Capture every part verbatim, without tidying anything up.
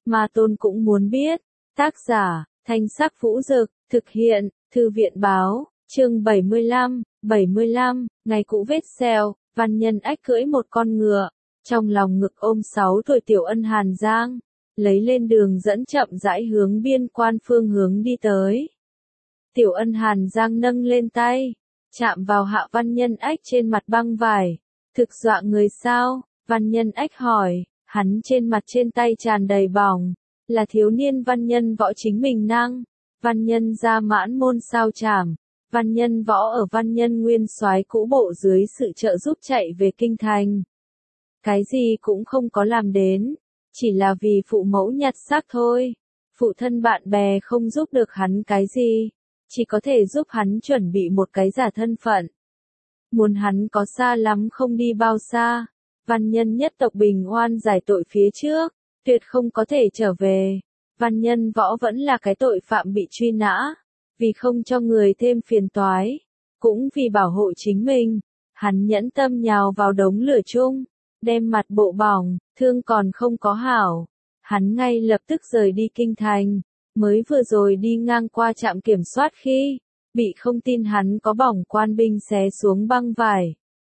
Ma Tôn cũng muốn biết. Tác giả, Thanh Sắc Vũ Dực, thực hiện, Thư viện Báo, chương bảy mươi lăm, bảy mươi lăm, ngày cũ vết sẹo, Văn Nhân Ách cưỡi một con ngựa, trong lòng ngực ôm sáu tuổi Tiểu Ân Hàn Giang, lấy lên đường dẫn chậm rãi hướng biên quan phương hướng đi tới. Tiểu Ân Hàn Giang nâng lên tay, chạm vào Hạ Văn Nhân Ách trên mặt băng vải, thực dọa người sao? Văn Nhân Ách hỏi, hắn trên mặt trên tay tràn đầy bỏng, là thiếu niên văn nhân võ chính mình năng, văn nhân ra mãn môn sao chảm, văn nhân võ ở văn nhân nguyên soái cũ bộ dưới sự trợ giúp chạy về kinh thành. Cái gì cũng không có làm đến, chỉ là vì phụ mẫu nhặt xác thôi, phụ thân bạn bè không giúp được hắn cái gì, chỉ có thể giúp hắn chuẩn bị một cái giả thân phận. Muốn hắn có xa lắm không đi bao xa, văn nhân nhất tộc bình oan giải tội phía trước, tuyệt không có thể trở về. Văn nhân võ vẫn là cái tội phạm bị truy nã, vì không cho người thêm phiền toái, cũng vì bảo hộ chính mình, hắn nhẫn tâm nhào vào đống lửa chung, đem mặt bộ bỏng, thương còn không có hảo. Hắn ngay lập tức rời đi kinh thành, mới vừa rồi đi ngang qua trạm kiểm soát khi, bị không tin hắn có bỏng quan binh xé xuống băng vải.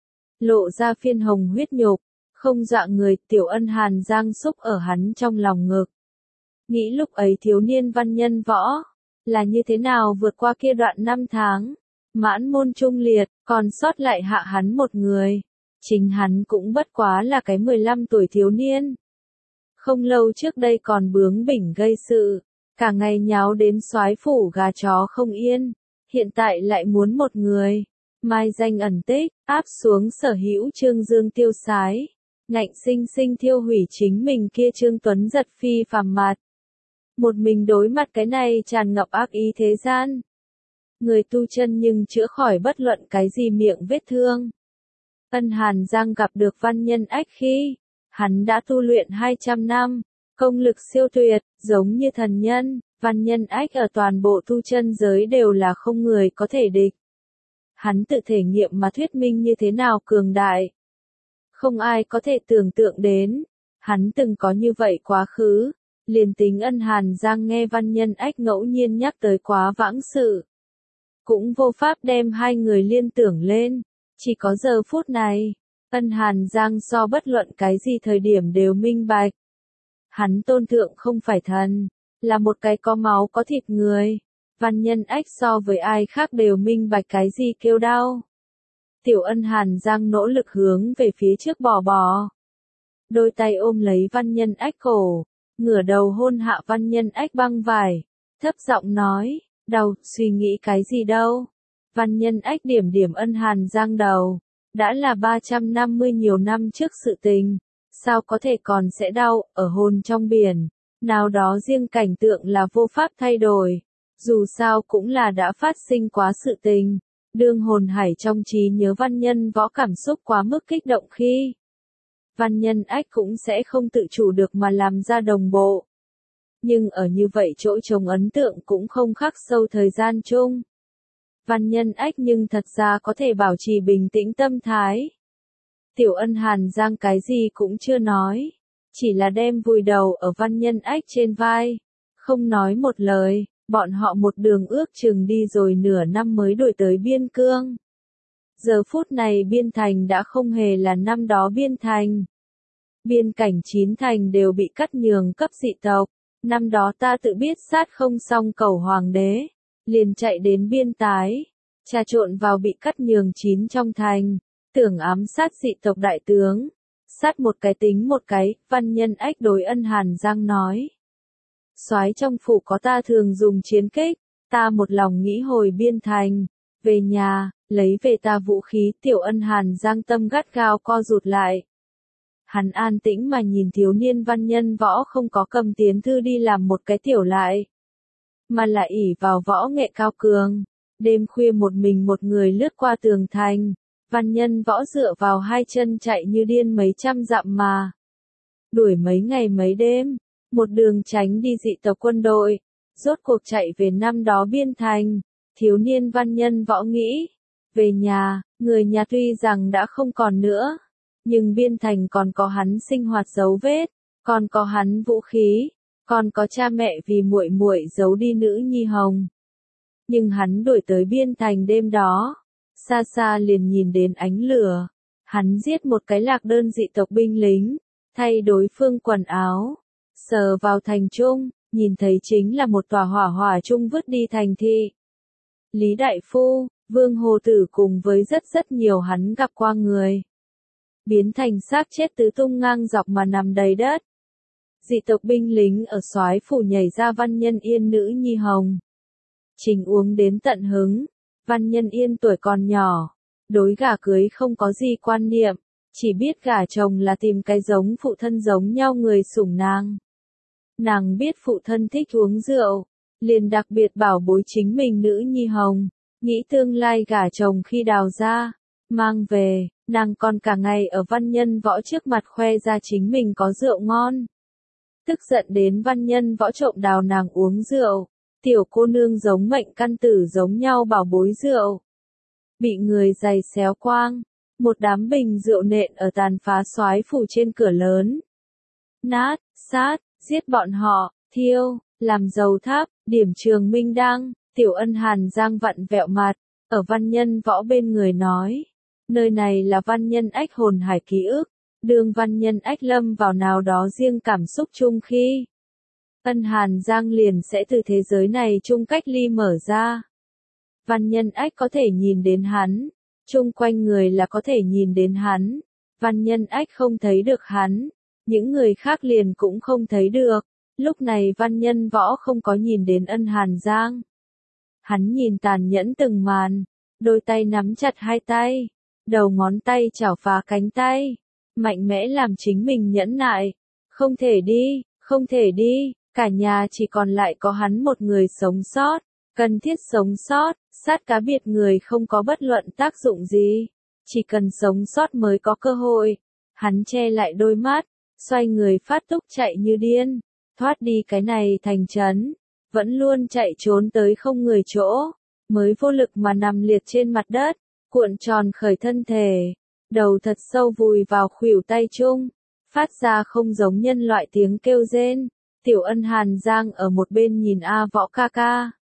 Lộ ra phiên hồng huyết nhục, không dọa người. Tiểu Ân Hàn Giang xúc ở hắn trong lòng ngực. Nghĩ lúc ấy thiếu niên văn nhân võ, là như thế nào vượt qua kia đoạn năm tháng, mãn môn trung liệt, còn sót lại hạ hắn một người. Chính hắn cũng bất quá là cái mười lăm tuổi thiếu niên. Không lâu trước đây còn bướng bỉnh gây sự, cả ngày nháo đến soái phủ gà chó không yên, hiện tại lại muốn một người, mai danh ẩn tích, áp xuống sở hữu Trương Dương tiêu sái, ngạnh sinh sinh thiêu hủy chính mình kia Trương Tuấn giật phi phàm mặt. Một mình đối mặt cái này tràn ngập ác ý thế gian. Người tu chân nhưng chữa khỏi bất luận cái gì miệng vết thương. Ân Hàn Giang gặp được Văn Nhân Ách khi, hắn đã tu luyện hai trăm năm, công lực siêu tuyệt, giống như thần nhân. Văn Nhân Ách ở toàn bộ tu chân giới đều là không người có thể địch. Hắn tự thể nghiệm mà thuyết minh như thế nào cường đại. Không ai có thể tưởng tượng đến, hắn từng có như vậy quá khứ, liền tính Ân Hàn Giang nghe Văn Nhân Ách ngẫu nhiên nhắc tới quá vãng sự. Cũng vô pháp đem hai người liên tưởng lên, chỉ có giờ phút này, Ân Hàn Giang so bất luận cái gì thời điểm đều minh bạch. Hắn tôn thượng không phải thần, là một cái có máu có thịt người. Văn Nhân Ách so với ai khác đều minh bạch cái gì kêu đau. Tiểu Ân Hàn Giang nỗ lực hướng về phía trước bò bò. Đôi tay ôm lấy Văn Nhân Ách cổ, ngửa đầu hôn hạ Văn Nhân Ách băng vải, thấp giọng nói, đau, suy nghĩ cái gì đâu. Văn Nhân Ách điểm điểm Ân Hàn Giang đầu, đã là ba trăm năm mươi nhiều năm trước sự tình, sao có thể còn sẽ đau, ở hồn trong biển, nào đó riêng cảnh tượng là vô pháp thay đổi, dù sao cũng là đã phát sinh quá sự tình, đương hồn hải trong trí nhớ văn nhân võ cảm xúc quá mức kích động khi. Văn Nhân Ách cũng sẽ không tự chủ được mà làm ra đồng bộ. Nhưng ở như vậy chỗ trống ấn tượng cũng không khắc sâu thời gian chung. Văn Nhân Ách nhưng thật ra có thể bảo trì bình tĩnh tâm thái. Tiểu Ân Hàn Giang cái gì cũng chưa nói, chỉ là đem vùi đầu ở Văn Nhân Ách trên vai, không nói một lời, bọn họ một đường ước chừng đi rồi nửa năm mới đuổi tới biên cương. Giờ phút này biên thành đã không hề là năm đó biên thành. Biên cảnh chín thành đều bị cắt nhường cấp dị tộc, năm đó ta tự biết sát không xong cầu hoàng đế, liền chạy đến biên tái, trà trộn vào bị cắt nhường chín trong thành, tưởng ám sát dị tộc đại tướng, sát một cái tính một cái. Văn Nhân Ách đối Ân Hàn Giang nói. Soái trong phủ có ta thường dùng chiến kích, ta một lòng nghĩ hồi biên thành, về nhà, lấy về ta vũ khí. Tiểu Ân Hàn Giang tâm gắt gao co rụt lại. Hắn an tĩnh mà nhìn thiếu niên văn nhân võ không có cầm tiến thư đi làm một cái tiểu lại, mà là ỷ vào võ nghệ cao cường, đêm khuya một mình một người lướt qua tường thành, văn nhân võ dựa vào hai chân chạy như điên mấy trăm dặm mà. Đuổi mấy ngày mấy đêm, một đường tránh đi dị tộc quân đội, rốt cuộc chạy về năm đó biên thành. Thiếu niên văn nhân võ nghĩ, về nhà, người nhà tuy rằng đã không còn nữa, nhưng biên thành còn có hắn sinh hoạt dấu vết, còn có hắn vũ khí, còn có cha mẹ vì muội muội giấu đi nữ nhi hồng. Nhưng hắn đuổi tới biên thành đêm đó, xa xa liền nhìn đến ánh lửa. Hắn giết một cái lạc đơn dị tộc binh lính, thay đối phương quần áo, sờ vào thành trung, nhìn thấy chính là một tòa hỏa hỏa trung vứt đi thành thị. Lý Đại Phu, Vương Hồ Tử cùng với rất rất nhiều hắn gặp qua người. Biến thành xác chết tứ tung ngang dọc mà nằm đầy đất. Dị tộc binh lính ở soái phủ nhảy ra Văn Nhân Yên nữ nhi hồng. Chính uống đến tận hứng, Văn Nhân Yên tuổi còn nhỏ, đối gả cưới không có gì quan niệm, chỉ biết gả chồng là tìm cái giống phụ thân giống nhau người sủng nàng. Nàng biết phụ thân thích uống rượu, liền đặc biệt bảo bối chính mình nữ nhi hồng, nghĩ tương lai gả chồng khi đào ra, mang về, nàng còn cả ngày ở Văn Nhân Võ trước mặt khoe ra chính mình có rượu ngon. Tức giận đến Văn Nhân Võ trộm đào nàng uống rượu, tiểu cô nương giống mệnh căn tử giống nhau bảo bối rượu. Bị người giày xéo quang, một đám bình rượu nện ở tàn phá soái phủ trên cửa lớn. Nát, sát, giết bọn họ, thiêu, làm dầu tháp, điểm trường minh đăng, tiểu ân Hàn Giang vặn vẹo mặt, ở Văn Nhân Võ bên người nói. Nơi này là Văn Nhân Ách hồn hải ký ức, đường Văn Nhân Ách lâm vào nào đó riêng cảm xúc chung khi. Ân Hàn Giang liền sẽ từ thế giới này chung cách ly mở ra. Văn Nhân Ách có thể nhìn đến hắn, chung quanh người là có thể nhìn đến hắn. Văn Nhân Ách không thấy được hắn, những người khác liền cũng không thấy được. Lúc này Văn Nhân Võ không có nhìn đến Ân Hàn Giang. Hắn nhìn tàn nhẫn từng màn, đôi tay nắm chặt hai tay, đầu ngón tay chảo phá cánh tay, mạnh mẽ làm chính mình nhẫn nại. Không thể đi, không thể đi, cả nhà chỉ còn lại có hắn một người sống sót, cần thiết sống sót, sát cá biệt người không có bất luận tác dụng gì, chỉ cần sống sót mới có cơ hội. Hắn che lại đôi mắt, xoay người phát túc chạy như điên, thoát đi cái này thành trấn, vẫn luôn chạy trốn tới không người chỗ, mới vô lực mà nằm liệt trên mặt đất, cuộn tròn khởi thân thể, đầu thật sâu vùi vào khuỷu tay chung, phát ra không giống nhân loại tiếng kêu rên. Tiểu Ân Hàn Giang ở một bên nhìn A Võ ca ca.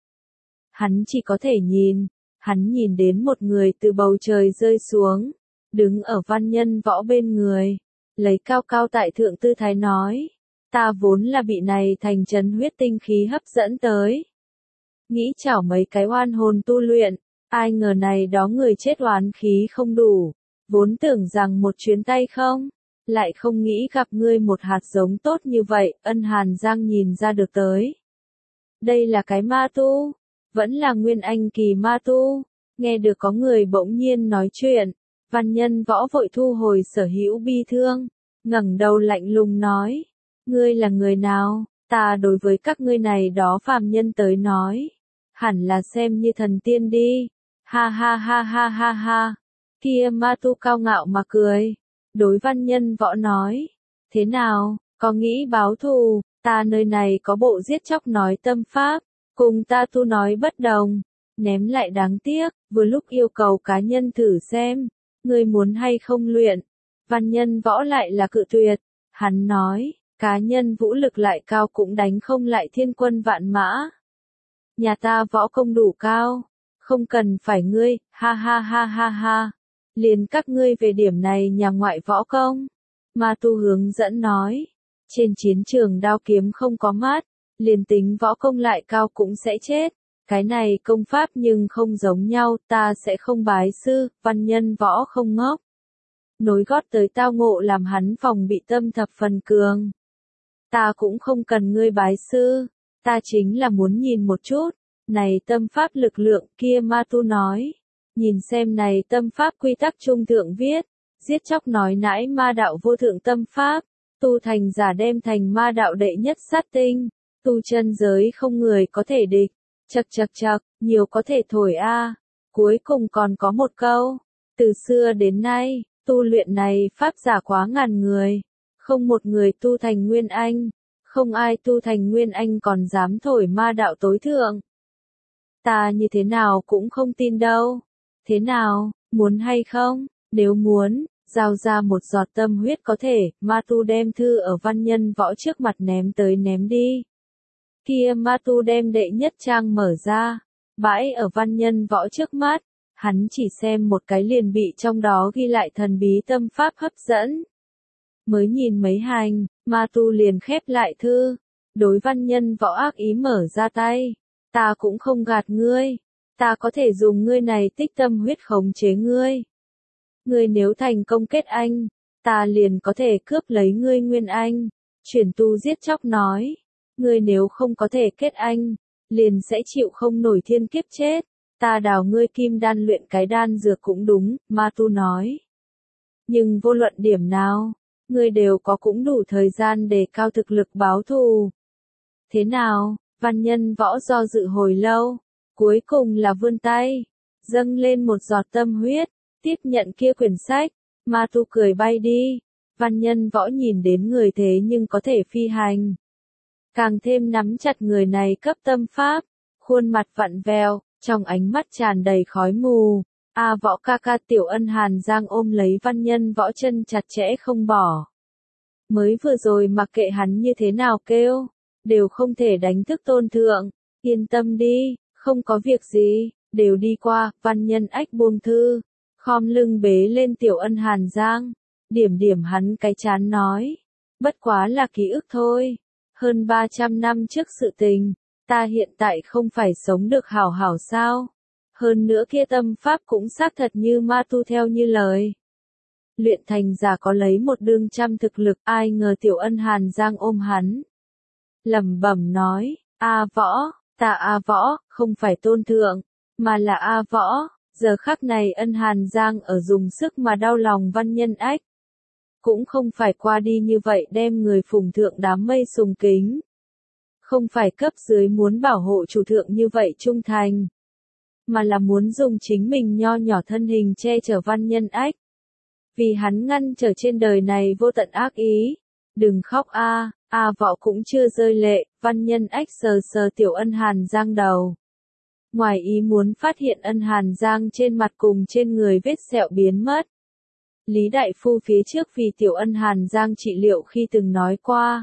Hắn chỉ có thể nhìn, hắn nhìn đến một người từ bầu trời rơi xuống, đứng ở Văn Nhân Võ bên người, lấy cao cao tại thượng tư thái nói, ta vốn là bị này thành trấn huyết tinh khí hấp dẫn tới. Nghĩ chảo mấy cái oan hồn tu luyện, ai ngờ này đó người chết oán khí không đủ, vốn tưởng rằng một chuyến tay không, lại không nghĩ gặp ngươi một hạt giống tốt như vậy. Ân Hàn Giang nhìn ra được tới. Đây là cái ma tu, vẫn là nguyên anh kỳ ma tu. Nghe được có người bỗng nhiên nói chuyện, Văn Nhân Võ vội thu hồi sở hữu bi thương, ngẩng đầu lạnh lùng nói, ngươi là người nào? Ta đối với các ngươi này đó phàm nhân tới nói, hẳn là xem như thần tiên đi. Ha ha ha ha ha ha. Kia ma tu cao ngạo mà cười, đối Văn Nhân Võ nói, thế nào, có nghĩ báo thù? Ta nơi này có bộ giết chóc nói tâm pháp, cùng ta tu nói bất đồng, ném lại đáng tiếc, vừa lúc yêu cầu cá nhân thử xem, ngươi muốn hay không luyện. Văn Nhân Võ lại là cự tuyệt, hắn nói, cá nhân vũ lực lại cao cũng đánh không lại thiên quân vạn mã. Nhà ta võ công đủ cao, không cần phải ngươi, ha ha ha ha ha. Liền các ngươi về điểm này nhà ngoại võ công. Ma tu hướng dẫn nói, trên chiến trường đao kiếm không có mát, liền tính võ công lại cao cũng sẽ chết. Cái này công pháp nhưng không giống nhau, ta sẽ không bái sư. Văn Nhân Võ không ngốc. Nối gót tới tao ngộ làm hắn phòng bị tâm thập phần cường. Ta cũng không cần ngươi bái sư, ta chính là muốn nhìn một chút, này tâm pháp lực lượng. Kia ma tu nói, nhìn xem này tâm pháp quy tắc trung thượng viết, giết chóc nói nãi ma đạo vô thượng tâm pháp, tu thành giả đem thành ma đạo đệ nhất sát tinh, tu chân giới không người có thể địch. Chậc chậc chậc, nhiều có thể thổi a. Cuối cùng còn có một câu, từ xưa đến nay, tu luyện này pháp giả quá ngàn người, không một người tu thành nguyên anh, không ai tu thành nguyên anh còn dám thổi ma đạo tối thượng. Ta như thế nào cũng không tin đâu. Thế nào, muốn hay không? Nếu muốn, giao ra một giọt tâm huyết có thể. Ma tu đem thư ở Văn Nhân Võ trước mặt ném tới ném đi. Kia ma tu đem đệ nhất trang mở ra, bãi ở văn nhân võ trước mắt, hắn chỉ xem một cái liền bị trong đó ghi lại thần bí tâm pháp hấp dẫn. Mới nhìn mấy hành, ma tu liền khép lại thư, đối văn nhân võ ác ý mở ra tay. Ta cũng không gạt ngươi, ta có thể dùng ngươi này tích tâm huyết khống chế ngươi. Ngươi nếu thành công kết anh, ta liền có thể cướp lấy ngươi nguyên anh. Chuyển tu giết chóc nói, ngươi nếu không có thể kết anh, liền sẽ chịu không nổi thiên kiếp chết. Ta đào ngươi kim đan luyện cái đan dược cũng đúng, ma tu nói. Nhưng vô luận điểm nào, ngươi đều có cũng đủ thời gian để cao thực lực báo thù. Thế nào, văn nhân võ do dự hồi lâu, cuối cùng là vươn tay, dâng lên một giọt tâm huyết, tiếp nhận kia quyển sách, ma tu cười bay đi. Văn nhân võ nhìn đến người thế nhưng có thể phi hành. Càng thêm nắm chặt người này cấp tâm pháp, khuôn mặt vặn vẹo, trong ánh mắt tràn đầy khói mù. A võ ca ca Tiểu Ân Hàn Giang ôm lấy văn nhân võ chân chặt chẽ không bỏ. Mới vừa rồi mặc kệ hắn như thế nào kêu, đều không thể đánh thức tôn thượng. Yên tâm đi, không có việc gì, đều đi qua. Văn nhân ách buông thư, khom lưng bế lên Tiểu Ân Hàn Giang. Điểm điểm hắn cái chán nói, bất quá là ký ức thôi, hơn ba trăm năm trước sự tình, ta hiện tại không phải sống được hảo hảo sao, hơn nữa kia tâm pháp cũng xác thật như ma tu theo như lời. Luyện thành giả có lấy một đương trăm thực lực, ai ngờ Tiểu Ân Hàn Giang ôm hắn. Lẩm bẩm nói, A võ, ta A võ, không phải tôn thượng, mà là A võ. Giờ khắc này Ân Hàn Giang ở dùng sức mà đau lòng văn nhân ách. Cũng không phải qua đi như vậy đem người phùng thượng đám mây sùng kính. Không phải cấp dưới muốn bảo hộ chủ thượng như vậy trung thành. Mà là muốn dùng chính mình nho nhỏ thân hình che chở văn nhân ách. Vì hắn ngăn trở trên đời này vô tận ác ý. Đừng khóc a, a võ cũng chưa rơi lệ, văn nhân ách sờ sờ Tiểu Ân Hàn Giang đầu. Ngoài ý muốn phát hiện Ân Hàn Giang trên mặt cùng trên người vết sẹo biến mất. Lý Đại Phu phía trước vì Tiểu Ân Hàn Giang trị liệu khi từng nói qua.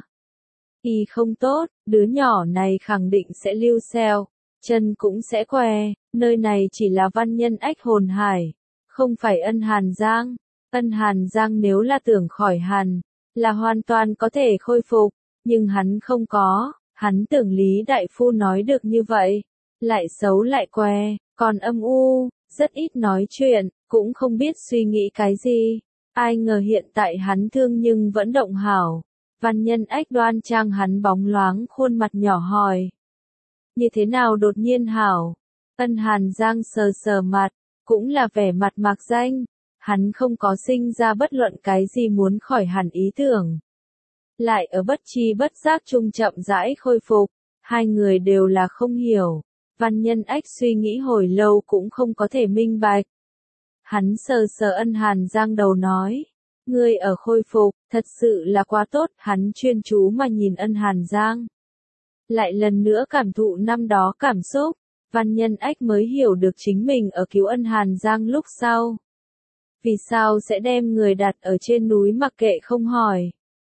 Y không tốt, đứa nhỏ này khẳng định sẽ lưu sẹo, chân cũng sẽ què, nơi này chỉ là văn nhân ách hồn hải, không phải Ân Hàn Giang. Ân Hàn Giang nếu là tưởng khỏi hàn, là hoàn toàn có thể khôi phục, nhưng hắn không có, hắn tưởng Lý Đại Phu nói được như vậy, lại xấu lại què, còn âm u, rất ít nói chuyện, cũng không biết suy nghĩ cái gì. Ai ngờ hiện tại hắn thương nhưng vẫn động hảo. Văn nhân ách đoan trang hắn bóng loáng khuôn mặt nhỏ hỏi. Như thế nào đột nhiên hảo? Ân Hàn Giang sờ sờ mặt, cũng là vẻ mặt mạc danh. Hắn không có sinh ra bất luận cái gì muốn khỏi hẳn ý tưởng. Lại ở bất chi bất giác trung chậm rãi khôi phục, hai người đều là không hiểu. Văn nhân ách suy nghĩ hồi lâu cũng không có thể minh bạch. Hắn sờ sờ Ân Hàn Giang đầu nói, ngươi ở khôi phục, thật sự là quá tốt, hắn chuyên chú mà nhìn Ân Hàn Giang. Lại lần nữa cảm thụ năm đó cảm xúc, văn nhân ách mới hiểu được chính mình ở cứu Ân Hàn Giang lúc sau. Vì sao sẽ đem người đặt ở trên núi mặc kệ không hỏi.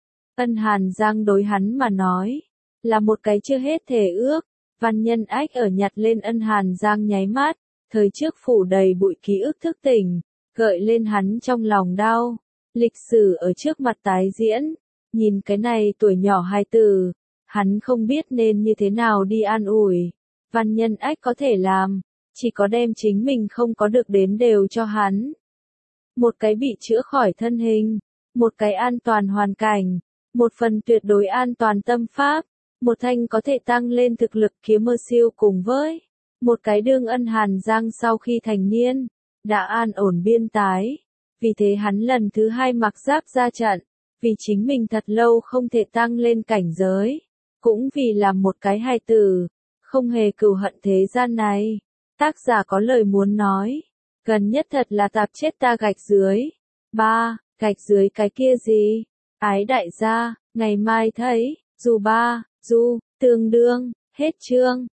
Ân Hàn Giang đối hắn mà nói, là một cái chưa hết thể ước. Văn nhân ách ở nhặt lên Ân Hàn Giang nháy mắt, thời trước phủ đầy bụi ký ức thức tỉnh, gợi lên hắn trong lòng đau. Lịch sử ở trước mặt tái diễn, nhìn cái này tuổi nhỏ hài tử, hắn không biết nên như thế nào đi an ủi. Văn nhân ách có thể làm, chỉ có đem chính mình không có được đến đều cho hắn. Một cái bị chữa khỏi thân hình, một cái an toàn hoàn cảnh, một phần tuyệt đối an toàn tâm pháp, một thanh có thể tăng lên thực lực kiếm mơ siêu cùng với một cái đương Ân Hàn Giang sau khi thành niên, đã an ổn biên tái. Vì thế hắn lần thứ hai mặc giáp ra trận, vì chính mình thật lâu không thể tăng lên cảnh giới, cũng vì làm một cái hài tử, không hề cừu hận thế gian này. Tác giả có lời muốn nói, gần nhất thật là tạp chết ta gạch dưới. Ba, gạch dưới cái kia gì? Ái đại gia, ngày mai thấy, dù ba, du, tương đương, hết chương.